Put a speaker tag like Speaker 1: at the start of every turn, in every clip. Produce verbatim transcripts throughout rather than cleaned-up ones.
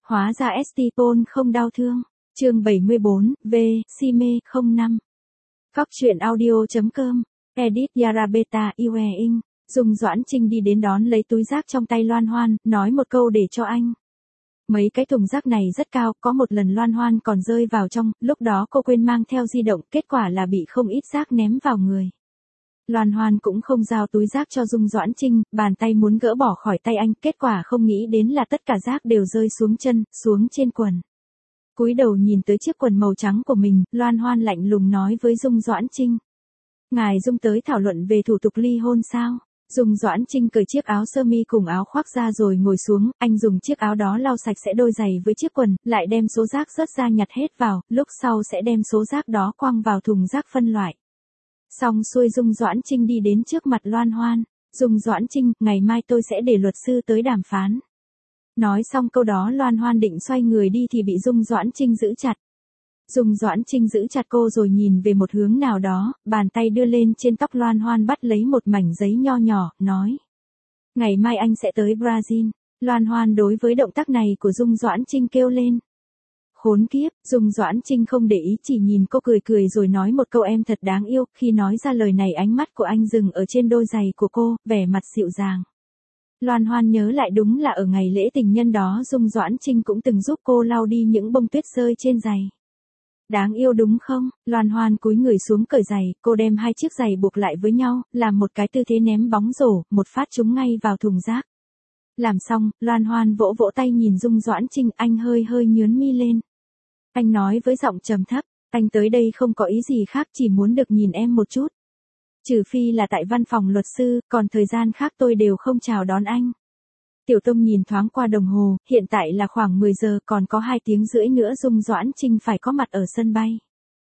Speaker 1: Hóa ra Estipon không đau thương. Chương bảy mươi bốn, V, si mê, không năm. Cóc truyện audio.com, edit Yara Beta Ue Ing. Dung Doãn Trinh đi đến đón lấy túi rác trong tay Loan Hoan, nói một câu để cho anh. Mấy cái thùng rác này rất cao, có một lần Loan Hoan còn rơi vào trong, lúc đó cô quên mang theo di động, kết quả là bị không ít rác ném vào người. Loan Hoan cũng không giao túi rác cho Dung Doãn Trinh, bàn tay muốn gỡ bỏ khỏi tay anh, kết quả không nghĩ đến là tất cả rác đều rơi xuống chân, xuống trên quần. Cúi đầu nhìn tới chiếc quần màu trắng của mình, Loan Hoan lạnh lùng nói với Dung Doãn Trinh. Ngài Dung tới thảo luận về thủ tục ly hôn sao? Dung Doãn Trinh cởi chiếc áo sơ mi cùng áo khoác ra rồi ngồi xuống, anh dùng chiếc áo đó lau sạch sẽ đôi giày với chiếc quần, lại đem số rác rớt ra nhặt hết vào, lúc sau sẽ đem số rác đó quăng vào thùng rác phân loại. Xong xuôi Dung Doãn Trinh đi đến trước mặt Loan Hoan. Dung Doãn Trinh, ngày mai tôi sẽ để luật sư tới đàm phán. Nói xong câu đó Loan Hoan định xoay người đi thì bị Dung Doãn Trinh giữ chặt. Dung Doãn Trinh giữ chặt cô rồi nhìn về một hướng nào đó, bàn tay đưa lên trên tóc Loan Hoan bắt lấy một mảnh giấy nho nhỏ, nói. Ngày mai anh sẽ tới Brazil. Loan Hoan đối với động tác này của Dung Doãn Trinh kêu lên. Khốn kiếp, Dung Doãn Trinh không để ý chỉ nhìn cô cười cười rồi nói một câu em thật đáng yêu, khi nói ra lời này ánh mắt của anh dừng ở trên đôi giày của cô, vẻ mặt dịu dàng. Loan Hoan nhớ lại đúng là ở ngày lễ tình nhân đó Dung Doãn Trinh cũng từng giúp cô lau đi những bông tuyết rơi trên giày. Đáng yêu đúng không? Loan Hoan cúi người xuống cởi giày, cô đem hai chiếc giày buộc lại với nhau, làm một cái tư thế ném bóng rổ, một phát trúng ngay vào thùng rác. Làm xong, Loan Hoan vỗ vỗ tay nhìn Dung Doãn Trinh, anh hơi hơi nhướng mi lên. Anh nói với giọng trầm thấp, anh tới đây không có ý gì khác chỉ muốn được nhìn em một chút. Trừ phi là tại văn phòng luật sư, còn thời gian khác tôi đều không chào đón anh. Tiểu Tông nhìn thoáng qua đồng hồ, hiện tại là khoảng mười giờ, còn có hai tiếng rưỡi nữa Dung Doãn Trinh phải có mặt ở sân bay.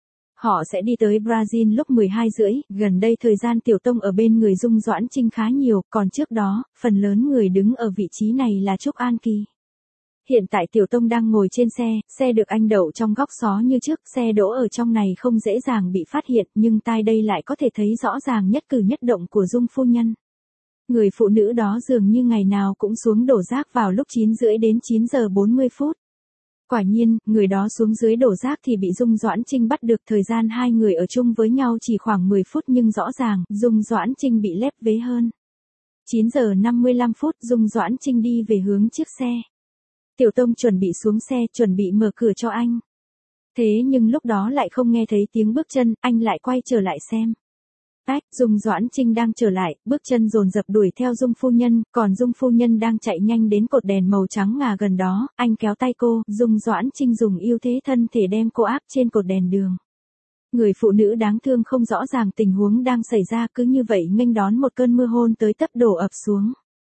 Speaker 1: Họ sẽ đi tới Brazil lúc mười hai rưỡi, gần đây thời gian Tiểu Tông ở bên người Dung Doãn Trinh khá nhiều, còn trước đó, phần lớn người đứng ở vị trí này là Trúc An Kỳ. Hiện tại Tiểu Tông đang ngồi trên xe, xe được anh đậu trong góc xó như trước, xe đỗ ở trong này không dễ dàng bị phát hiện, nhưng tai đây lại có thể thấy rõ ràng nhất cử nhất động của Dung phu nhân. Người phụ nữ đó dường như ngày nào cũng xuống đổ rác vào lúc chín rưỡi đến chín giờ bốn mươi phút. Quả nhiên, người đó xuống dưới đổ rác thì bị Dung Doãn Trinh bắt được, thời gian hai người ở chung với nhau chỉ khoảng mười phút nhưng rõ ràng, Dung Doãn Trinh bị lép vế hơn. chín giờ năm mươi lăm phút Dung Doãn Trinh đi về hướng chiếc xe. Tiểu Tông chuẩn bị xuống xe, chuẩn bị mở cửa cho anh. Thế nhưng lúc đó lại không nghe thấy tiếng bước chân, anh lại quay trở lại xem. Ách, Dung Doãn Trinh đang trở lại, bước chân dồn dập đuổi theo Dung phu nhân, còn Dung phu nhân đang chạy nhanh đến cột đèn màu trắng ngà gần đó, anh kéo tay cô, Dung Doãn Trinh dùng ưu thế thân thể đem cô áp trên cột đèn đường. Người phụ nữ đáng thương không rõ ràng tình huống đang xảy ra cứ như vậy nghênh đón một cơn mưa hôn tới tấp đổ ập xuống.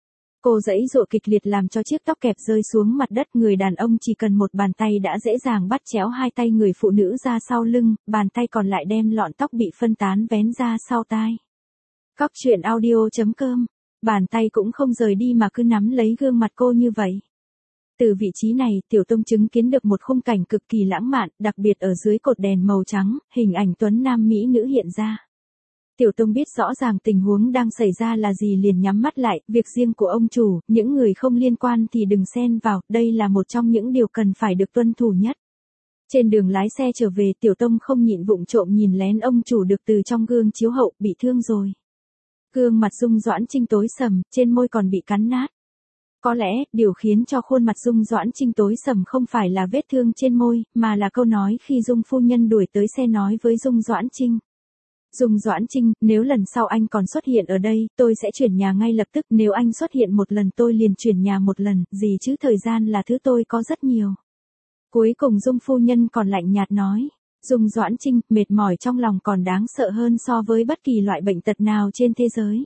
Speaker 1: Cô giãy giụa kịch liệt làm cho chiếc tóc kẹp rơi xuống mặt đất, người đàn ông chỉ cần một bàn tay đã dễ dàng bắt chéo hai tay người phụ nữ ra sau lưng, bàn tay còn lại đem lọn tóc bị phân tán vén ra sau tai. Cóc truyện audio.com, bàn tay cũng không rời đi mà cứ nắm lấy gương mặt cô như vậy. Từ vị trí này, Tiểu Tông chứng kiến được một khung cảnh cực kỳ lãng mạn, đặc biệt ở dưới cột đèn màu trắng, hình ảnh tuấn nam mỹ nữ hiện ra. Tiểu Tông biết rõ ràng tình huống đang xảy ra là gì liền nhắm mắt lại, việc riêng của ông chủ, những người không liên quan thì đừng xen vào, đây là một trong những điều cần phải được tuân thủ nhất. Trên đường lái xe trở về Tiểu Tông không nhịn vụng trộm nhìn lén ông chủ được từ trong gương chiếu hậu, bị thương rồi. Gương mặt Dung Doãn Trinh tối sầm, trên môi còn bị cắn nát. Có lẽ, điều khiến cho khuôn mặt Dung Doãn Trinh tối sầm không phải là vết thương trên môi, mà là câu nói khi Dung phu nhân đuổi tới xe nói với Dung Doãn Trinh. Dung Doãn Trinh, nếu lần sau anh còn xuất hiện ở đây, tôi sẽ chuyển nhà ngay lập tức, nếu anh xuất hiện một lần tôi liền chuyển nhà một lần, gì chứ thời gian là thứ tôi có rất nhiều. Cuối cùng Dung phu nhân còn lạnh nhạt nói, Dung Doãn Trinh, mệt mỏi trong lòng còn đáng sợ hơn so với bất kỳ loại bệnh tật nào trên thế giới.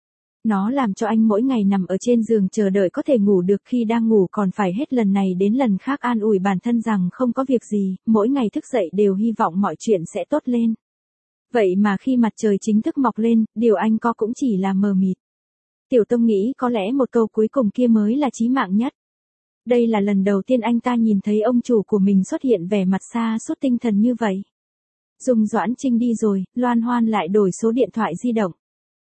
Speaker 1: Nó làm cho anh mỗi ngày nằm ở trên giường chờ đợi có thể ngủ được, khi đang ngủ còn phải hết lần này đến lần khác an ủi bản thân rằng không có việc gì, mỗi ngày thức dậy đều hy vọng mọi chuyện sẽ tốt lên. Vậy mà khi mặt trời chính thức mọc lên, điều anh có cũng chỉ là mờ mịt. Tiểu Tông nghĩ có lẽ một câu cuối cùng kia mới là chí mạng nhất. Đây là lần đầu tiên anh ta nhìn thấy ông chủ của mình xuất hiện vẻ mặt sa sút tinh thần như vậy. Dung Doãn Trinh đi rồi, Loan Hoan lại đổi số điện thoại di động.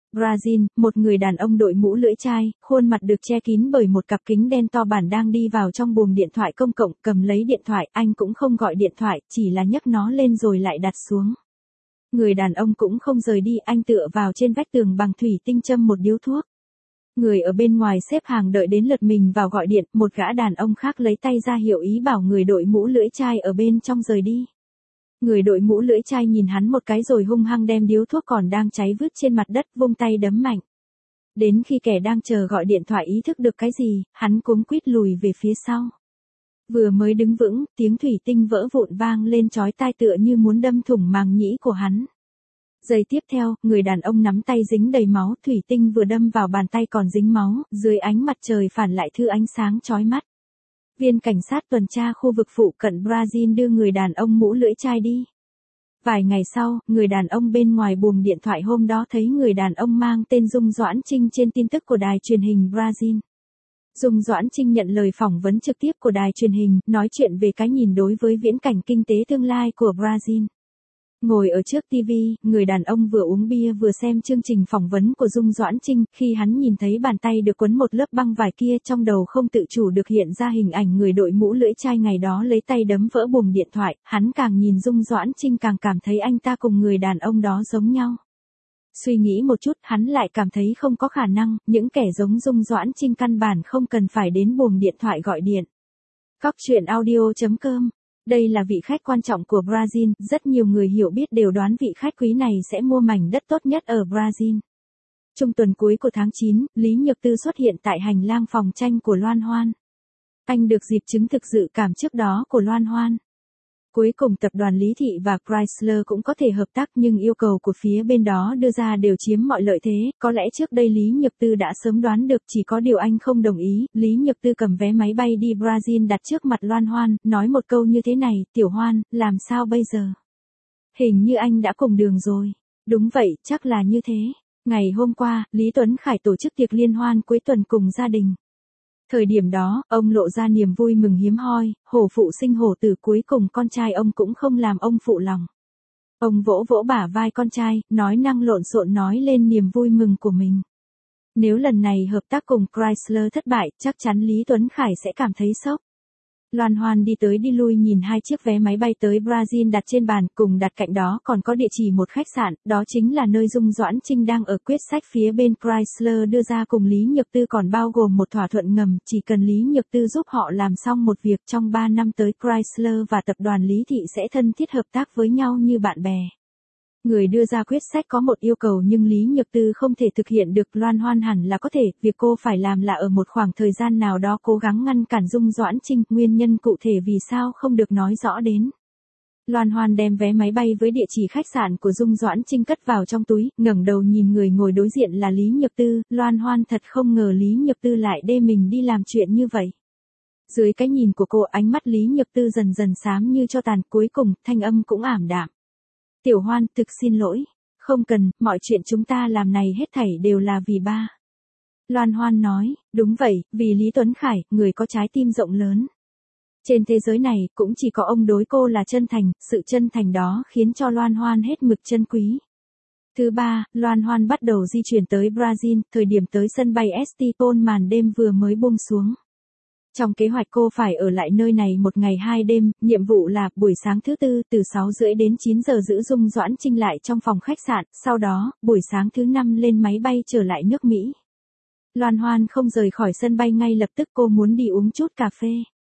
Speaker 1: Brazil, một người đàn ông đội mũ lưỡi chai, khuôn mặt được che kín bởi một cặp kính đen to bản đang đi vào trong buồng điện thoại công cộng, cầm lấy điện thoại, anh cũng không gọi điện thoại, chỉ là nhấc nó lên rồi lại đặt xuống. Người đàn ông cũng không rời đi, anh tựa vào trên vách tường bằng thủy tinh châm một điếu thuốc. Người ở bên ngoài xếp hàng đợi đến lượt mình vào gọi điện, một gã đàn ông khác lấy tay ra hiệu ý bảo người đội mũ lưỡi chai ở bên trong rời đi. Người đội mũ lưỡi chai nhìn hắn một cái rồi hung hăng đem điếu thuốc còn đang cháy vứt trên mặt đất, vung tay đấm mạnh. Đến khi kẻ đang chờ gọi điện thoại ý thức được cái gì, hắn cuống quýt lùi về phía sau. Vừa mới đứng vững, tiếng thủy tinh vỡ vụn vang lên chói tai tựa như muốn đâm thủng màng nhĩ của hắn. Giây tiếp theo, người đàn ông nắm tay dính đầy máu, thủy tinh vừa đâm vào bàn tay còn dính máu, dưới ánh mặt trời phản lại thứ ánh sáng chói mắt. Viên cảnh sát tuần tra khu vực phụ cận Brazil đưa người đàn ông mũ lưỡi chai đi. Vài ngày sau, người đàn ông bên ngoài buồng điện thoại hôm đó thấy người đàn ông mang tên Dung Doãn Trinh trên tin tức của đài truyền hình Brazil. Dung Doãn Trinh nhận lời phỏng vấn trực tiếp của đài truyền hình, nói chuyện về cái nhìn đối với viễn cảnh kinh tế tương lai của Brazil. Ngồi ở trước ti vi, người đàn ông vừa uống bia vừa xem chương trình phỏng vấn của Dung Doãn Trinh, khi hắn nhìn thấy bàn tay được quấn một lớp băng vải kia trong đầu không tự chủ được hiện ra hình ảnh người đội mũ lưỡi chai ngày đó lấy tay đấm vỡ buồng điện thoại, hắn càng nhìn Dung Doãn Trinh càng cảm thấy anh ta cùng người đàn ông đó giống nhau. Suy nghĩ một chút, hắn lại cảm thấy không có khả năng, những kẻ giống Dung Doãn Trinh căn bản không cần phải đến buồng điện thoại gọi điện. Cóc truyện audio chấm com. Đây là vị khách quan trọng của Brazil, rất nhiều người hiểu biết đều đoán vị khách quý này sẽ mua mảnh đất tốt nhất ở Brazil. Trung tuần cuối của tháng chín, Lý Nhược Tư xuất hiện tại hành lang phòng tranh của Loan Hoan. Anh được dịp chứng thực dự cảm trước đó của Loan Hoan. Cuối cùng tập đoàn Lý Thị và Chrysler cũng có thể hợp tác nhưng yêu cầu của phía bên đó đưa ra đều chiếm mọi lợi thế, có lẽ trước đây Lý Nhược Tư đã sớm đoán được, chỉ có điều anh không đồng ý. Lý Nhược Tư cầm vé máy bay đi Brazil đặt trước mặt Loan Hoan, nói một câu như thế này, Tiểu Hoan, làm sao bây giờ? Hình như anh đã cùng đường rồi. Đúng vậy, chắc là như thế. Ngày hôm qua, Lý Tuấn Khải tổ chức tiệc liên hoan cuối tuần cùng gia đình. Thời điểm đó, ông lộ ra niềm vui mừng hiếm hoi, hổ phụ sinh hổ tử, cuối cùng con trai ông cũng không làm ông phụ lòng. Ông vỗ vỗ bả vai con trai, nói năng lộn xộn nói lên niềm vui mừng của mình. Nếu lần này hợp tác cùng Chrysler thất bại, chắc chắn Lý Tuấn Khải sẽ cảm thấy sốc. Loan Hoan đi tới đi lui nhìn hai chiếc vé máy bay tới Brazil đặt trên bàn, cùng đặt cạnh đó còn có địa chỉ một khách sạn, đó chính là nơi Dung Doãn Trinh đang ở. Quyết sách phía bên Chrysler đưa ra cùng Lý Nhược Tư còn bao gồm một thỏa thuận ngầm, chỉ cần Lý Nhược Tư giúp họ làm xong một việc trong ba năm tới, Chrysler và tập đoàn Lý Thị sẽ thân thiết hợp tác với nhau như bạn bè. Người đưa ra quyết sách có một yêu cầu nhưng Lý Nhược Tư không thể thực hiện được. Loan Hoan hẳn là có thể, việc cô phải làm là ở một khoảng thời gian nào đó cố gắng ngăn cản Dung Doãn Trinh, nguyên nhân cụ thể vì sao không được nói rõ đến. Loan Hoan đem vé máy bay với địa chỉ khách sạn của Dung Doãn Trinh cất vào trong túi, ngẩng đầu nhìn người ngồi đối diện là Lý Nhược Tư. Loan Hoan thật không ngờ Lý Nhược Tư lại đê mình đi làm chuyện như vậy. Dưới cái nhìn của cô, ánh mắt Lý Nhược Tư dần dần xám như tro tàn, cuối cùng thanh âm cũng ảm đạm. Tiểu Hoan, thực xin lỗi. Không cần, mọi chuyện chúng ta làm này hết thảy đều là vì ba. Loan Hoan nói, đúng vậy, vì Lý Tuấn Khải, người có trái tim rộng lớn. Trên thế giới này, cũng chỉ có ông đối cô là chân thành, sự chân thành đó khiến cho Loan Hoan hết mực trân quý. Thứ ba, Loan Hoan bắt đầu di chuyển tới Brazil, thời điểm tới sân bay Estipon màn đêm vừa mới buông xuống. Trong kế hoạch cô phải ở lại nơi này một ngày hai đêm, nhiệm vụ là buổi sáng thứ tư từ sáu rưỡi đến chín giờ giữ Dung Doãn Trinh lại trong phòng khách sạn, sau đó, buổi sáng thứ năm lên máy bay trở lại nước Mỹ. Loan Hoan không rời khỏi sân bay ngay lập tức, cô muốn đi uống chút cà phê.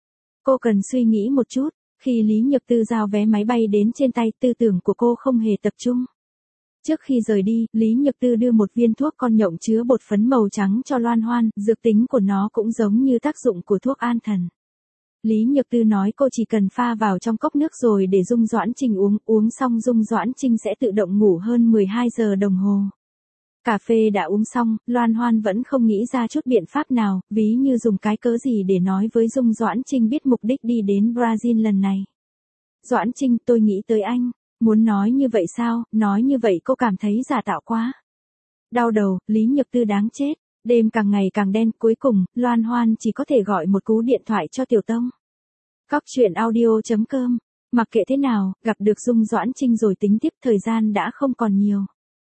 Speaker 1: Cô cần suy nghĩ một chút, khi Lý Nhược Tư giao vé máy bay đến trên tay, tư tưởng của cô không hề tập trung. Trước khi rời đi, Lý Nhược Tư đưa một viên thuốc con nhộng chứa bột phấn màu trắng cho Loan Hoan, dược tính của nó cũng giống như tác dụng của thuốc an thần. Lý Nhược Tư nói cô chỉ cần pha vào trong cốc nước rồi để Dung Doãn Trinh uống, uống xong Dung Doãn Trinh sẽ tự động ngủ hơn mười hai giờ đồng hồ. Cà phê đã uống xong, Loan Hoan vẫn không nghĩ ra chút biện pháp nào, ví như dùng cái cớ gì để nói với Dung Doãn Trinh biết mục đích đi đến Brazil lần này. Doãn Trinh, tôi nghĩ tới anh. Muốn nói như vậy sao, nói như vậy cô cảm thấy giả tạo quá. Đau đầu, Lý Nhược Tư đáng chết, đêm càng ngày càng đen, cuối cùng, Loan Hoan chỉ có thể gọi một cú điện thoại cho Tiểu Tông. Cóc truyện audio chấm com, mặc kệ thế nào, gặp được Dung Doãn Trinh rồi tính tiếp, thời gian đã không còn nhiều.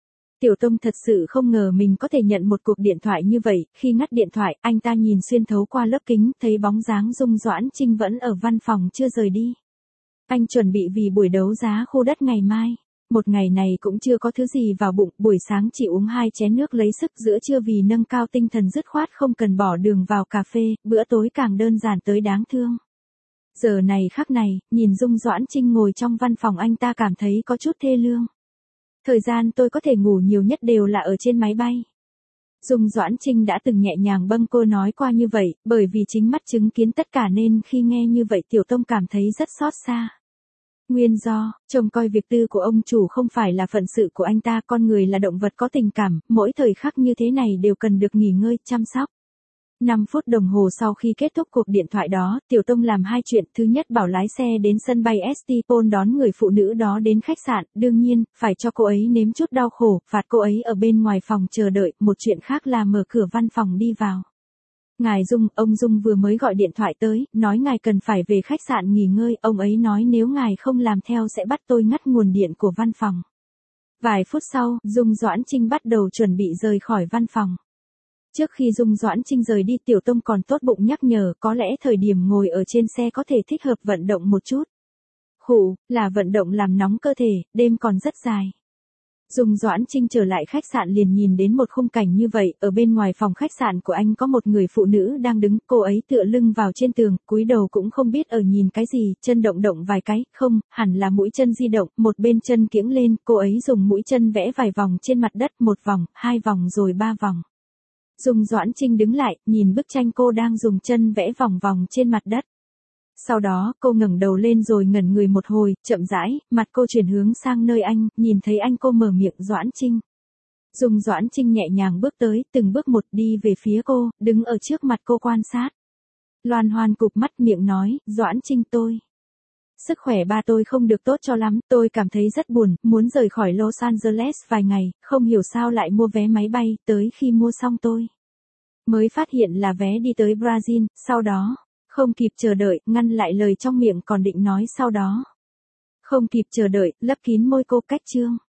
Speaker 1: Tiểu Tông thật sự không ngờ mình có thể nhận một cuộc điện thoại như vậy, khi ngắt điện thoại, anh ta nhìn xuyên thấu qua lớp kính, thấy bóng dáng Dung Doãn Trinh vẫn ở văn phòng chưa rời đi. Anh chuẩn bị vì buổi đấu giá khu đất ngày mai. Một ngày này cũng chưa có thứ gì vào bụng, buổi sáng chỉ uống hai chén nước lấy sức, giữa trưa vì nâng cao tinh thần dứt khoát không cần bỏ đường vào cà phê, bữa tối càng đơn giản tới đáng thương. Giờ này khắc này, nhìn Dung Doãn Trinh ngồi trong văn phòng anh ta cảm thấy có chút thê lương. Thời gian tôi có thể ngủ nhiều nhất đều là ở trên máy bay. Dung Doãn Trinh đã từng nhẹ nhàng bâng cô nói qua như vậy, bởi vì chính mắt chứng kiến tất cả nên khi nghe như vậy Tiểu Tông cảm thấy rất xót xa. Nguyên do, trông coi việc tư của ông chủ không phải là phận sự của anh ta, con người là động vật có tình cảm, mỗi thời khắc như thế này đều cần được nghỉ ngơi, chăm sóc. năm phút đồng hồ sau khi kết thúc cuộc điện thoại đó, Tiểu Tông làm hai chuyện, thứ nhất bảo lái xe đến sân bay Estipon đón người phụ nữ đó đến khách sạn, đương nhiên, phải cho cô ấy nếm chút đau khổ, phạt cô ấy ở bên ngoài phòng chờ đợi, một chuyện khác là mở cửa văn phòng đi vào. Ngài Dung, ông Dung vừa mới gọi điện thoại tới, nói ngài cần phải về khách sạn nghỉ ngơi, ông ấy nói nếu ngài không làm theo sẽ bắt tôi ngắt nguồn điện của văn phòng. Vài phút sau, Dung Doãn Trinh bắt đầu chuẩn bị rời khỏi văn phòng. Trước khi Dung Doãn Trinh rời đi, Tiểu Tông còn tốt bụng nhắc nhở, có lẽ thời điểm ngồi ở trên xe có thể thích hợp vận động một chút. Khụ, là vận động làm nóng cơ thể, đêm còn rất dài. Dung Doãn Trinh trở lại khách sạn liền nhìn đến một khung cảnh như vậy, ở bên ngoài phòng khách sạn của anh có một người phụ nữ đang đứng, cô ấy tựa lưng vào trên tường, cúi đầu cũng không biết ở nhìn cái gì, chân động động vài cái, không, hẳn là mũi chân di động, một bên chân kiễng lên, cô ấy dùng mũi chân vẽ vài vòng trên mặt đất, một vòng, hai vòng rồi ba vòng. Dung Doãn Trinh đứng lại, nhìn bức tranh cô đang dùng chân vẽ vòng vòng trên mặt đất. Sau đó, cô ngẩng đầu lên rồi ngẩn người một hồi, chậm rãi, mặt cô chuyển hướng sang nơi anh, nhìn thấy anh cô mở miệng, Doãn Trinh. Dung Doãn Trinh nhẹ nhàng bước tới, từng bước một đi về phía cô, đứng ở trước mặt cô quan sát. Loan Hoan cụp mắt miệng nói, Doãn Trinh tôi. Sức khỏe ba tôi không được tốt cho lắm, tôi cảm thấy rất buồn, muốn rời khỏi Los Angeles vài ngày, không hiểu sao lại mua vé máy bay, tới khi mua xong tôi mới phát hiện là vé đi tới Brazil, sau đó, không kịp chờ đợi, ngăn lại lời trong miệng còn định nói sau đó. Không kịp chờ đợi, lấp kín môi cô, cách chương.